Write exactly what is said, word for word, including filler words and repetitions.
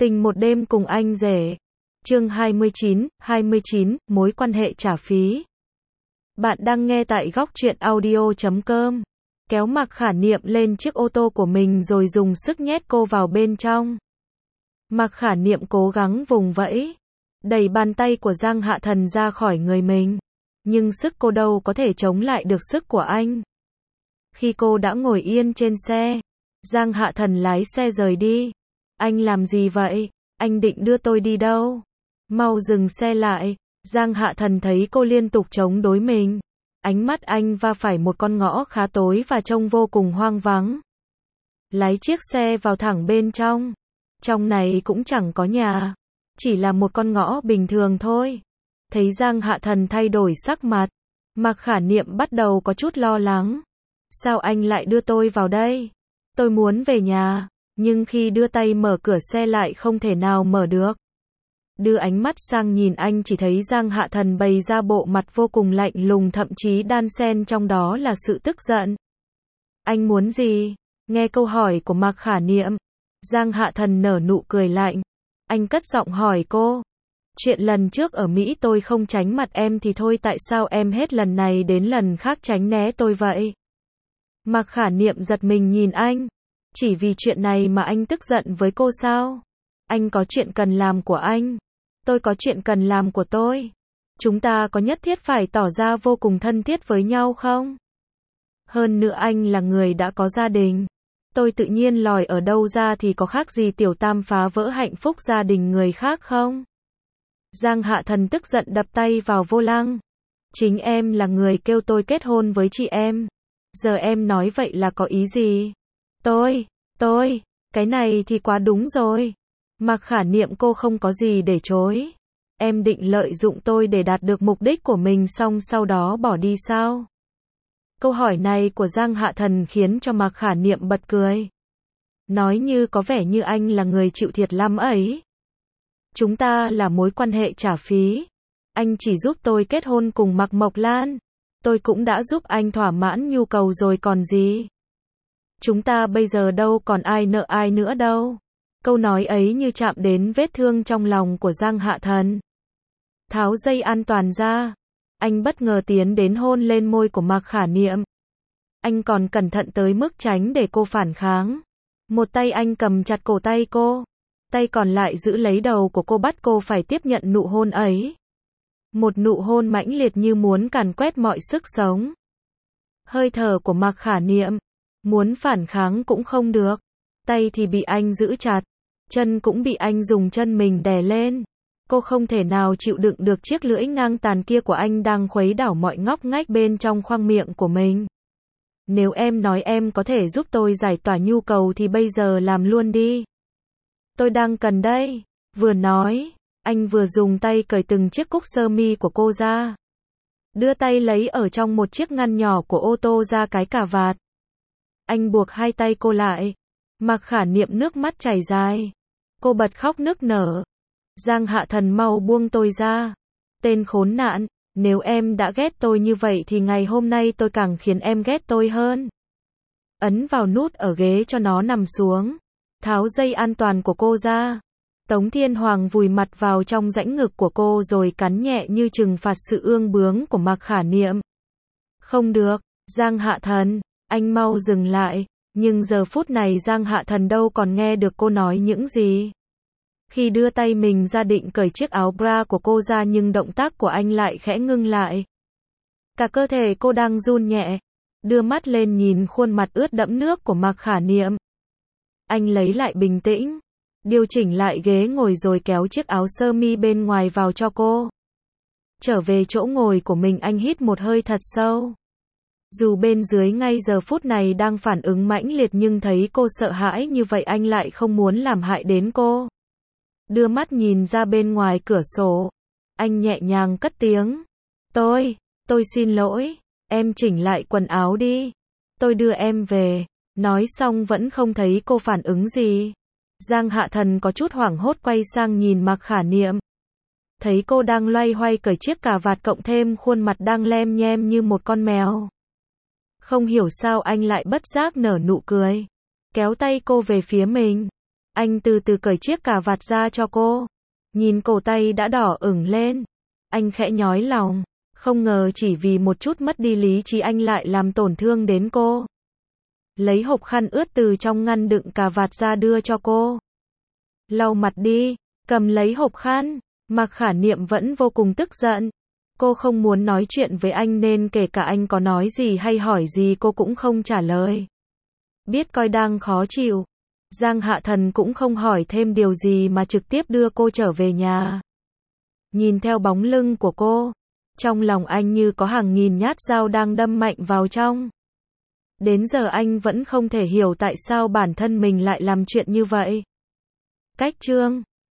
Tình một đêm cùng anh rể. Chương hai mươi chín, hai mươi chín, mối quan hệ trả phí. Bạn đang nghe tại góc truyện audio chấm com. Kéo Mạc Khả Niệm lên chiếc ô tô của mình rồi dùng sức nhét cô vào bên trong. Mạc Khả Niệm cố gắng vùng vẫy, đẩy bàn tay của Giang Hạ Thần ra khỏi người mình. Nhưng sức cô đâu có thể chống lại được sức của anh. Khi cô đã ngồi yên trên xe, Giang Hạ Thần lái xe rời đi. Anh làm gì vậy? Anh định đưa tôi đi đâu? Mau dừng xe lại. Giang Hạ Thần thấy cô liên tục chống đối mình. Ánh mắt anh va phải một con ngõ khá tối và trông vô cùng hoang vắng. Lái chiếc xe vào thẳng bên trong. Trong này cũng chẳng có nhà. Chỉ là một con ngõ bình thường thôi. Thấy Giang Hạ Thần thay đổi sắc mặt, Mạc Khả Niệm bắt đầu có chút lo lắng. Sao anh lại đưa tôi vào đây? Tôi muốn về nhà. Nhưng khi đưa tay mở cửa xe lại không thể nào mở được. Đưa ánh mắt sang nhìn anh chỉ thấy Giang Hạ Thần bày ra bộ mặt vô cùng lạnh lùng, thậm chí đan xen trong đó là sự tức giận. Anh muốn gì? Nghe câu hỏi của Mạc Khả Niệm, Giang Hạ Thần nở nụ cười lạnh. Anh cất giọng hỏi cô. Chuyện lần trước ở Mỹ tôi không tránh mặt em thì thôi, tại sao em hết lần này đến lần khác tránh né tôi vậy? Mạc Khả Niệm giật mình nhìn anh. Chỉ vì chuyện này mà anh tức giận với cô sao? Anh có chuyện cần làm của anh. Tôi có chuyện cần làm của tôi. Chúng ta có nhất thiết phải tỏ ra vô cùng thân thiết với nhau không? Hơn nữa anh là người đã có gia đình. Tôi tự nhiên lòi ở đâu ra thì có khác gì tiểu tam phá vỡ hạnh phúc gia đình người khác không? Giang Hạ Thần tức giận đập tay vào vô lăng. Chính em là người kêu tôi kết hôn với chị em. Giờ em nói vậy là có ý gì? Tôi, tôi, cái này thì quá đúng rồi. Mạc Khả Niệm cô không có gì để chối. Em định lợi dụng tôi để đạt được mục đích của mình xong sau đó bỏ đi sao? Câu hỏi này của Giang Hạ Thần khiến cho Mạc Khả Niệm bật cười. Nói như có vẻ như anh là người chịu thiệt lắm ấy. Chúng ta là mối quan hệ trả phí. Anh chỉ giúp tôi kết hôn cùng Mạc Mộc Lan. Tôi cũng đã giúp anh thỏa mãn nhu cầu rồi còn gì. Chúng ta bây giờ đâu còn ai nợ ai nữa đâu. Câu nói ấy như chạm đến vết thương trong lòng của Giang Hạ Thần. Tháo dây an toàn ra. Anh bất ngờ tiến đến hôn lên môi của Mạc Khả Niệm. Anh còn cẩn thận tới mức tránh để cô phản kháng. Một tay anh cầm chặt cổ tay cô. Tay còn lại giữ lấy đầu của cô, bắt cô phải tiếp nhận nụ hôn ấy. Một nụ hôn mãnh liệt như muốn càn quét mọi sức sống. Hơi thở của Mạc Khả Niệm. Muốn phản kháng cũng không được. Tay thì bị anh giữ chặt. Chân cũng bị anh dùng chân mình đè lên. Cô không thể nào chịu đựng được chiếc lưỡi ngang tàn kia của anh đang khuấy đảo mọi ngóc ngách bên trong khoang miệng của mình. Nếu em nói em có thể giúp tôi giải tỏa nhu cầu thì bây giờ làm luôn đi. Tôi đang cần đây. Vừa nói, anh vừa dùng tay cởi từng chiếc cúc sơ mi của cô ra. Đưa tay lấy ở trong một chiếc ngăn nhỏ của ô tô ra cái cà vạt. Anh buộc hai tay cô lại. Mạc Khả Niệm nước mắt chảy dài. Cô bật khóc nức nở. Giang Hạ Thần mau buông tôi ra. Tên khốn nạn, nếu em đã ghét tôi như vậy thì ngày hôm nay tôi càng khiến em ghét tôi hơn. Ấn vào nút ở ghế cho nó nằm xuống. Tháo dây an toàn của cô ra. Tống Thiên Hoàng vùi mặt vào trong rãnh ngực của cô rồi cắn nhẹ như trừng phạt sự ương bướng của Mạc Khả Niệm. Không được, Giang Hạ Thần, anh mau dừng lại. Nhưng giờ phút này Giang Hạ Thần đâu còn nghe được cô nói những gì. Khi đưa tay mình ra định cởi chiếc áo bra của cô ra nhưng động tác của anh lại khẽ ngưng lại. Cả cơ thể cô đang run nhẹ. Đưa mắt lên nhìn khuôn mặt ướt đẫm nước của Mạc Khả Niệm. Anh lấy lại bình tĩnh. Điều chỉnh lại ghế ngồi rồi kéo chiếc áo sơ mi bên ngoài vào cho cô. Trở về chỗ ngồi của mình, anh hít một hơi thật sâu. Dù bên dưới ngay giờ phút này đang phản ứng mãnh liệt nhưng thấy cô sợ hãi như vậy anh lại không muốn làm hại đến cô. Đưa mắt nhìn ra bên ngoài cửa sổ. Anh nhẹ nhàng cất tiếng. Tôi, tôi xin lỗi. Em chỉnh lại quần áo đi. Tôi đưa em về. Nói xong vẫn không thấy cô phản ứng gì. Giang Hạ Thần có chút hoảng hốt quay sang nhìn Mạc Khả Niệm. Thấy cô đang loay hoay cởi chiếc cà vạt cộng thêm khuôn mặt đang lem nhem như một con mèo. Không hiểu sao anh lại bất giác nở nụ cười. Kéo tay cô về phía mình. Anh từ từ cởi chiếc cà vạt ra cho cô. Nhìn cổ tay đã đỏ ửng lên. Anh khẽ nhói lòng. Không ngờ chỉ vì một chút mất đi lý trí anh lại làm tổn thương đến cô. Lấy hộp khăn ướt từ trong ngăn đựng cà vạt ra đưa cho cô. Lau mặt đi, cầm lấy hộp khăn. Mạc Khả Niệm vẫn vô cùng tức giận. Cô không muốn nói chuyện với anh nên kể cả anh có nói gì hay hỏi gì cô cũng không trả lời. Biết coi đang khó chịu, Giang Hạ Thần cũng không hỏi thêm điều gì mà trực tiếp đưa cô trở về nhà. Nhìn theo bóng lưng của cô, trong lòng anh như có hàng nghìn nhát dao đang đâm mạnh vào trong. Đến giờ anh vẫn không thể hiểu tại sao bản thân mình lại làm chuyện như vậy. Cách chương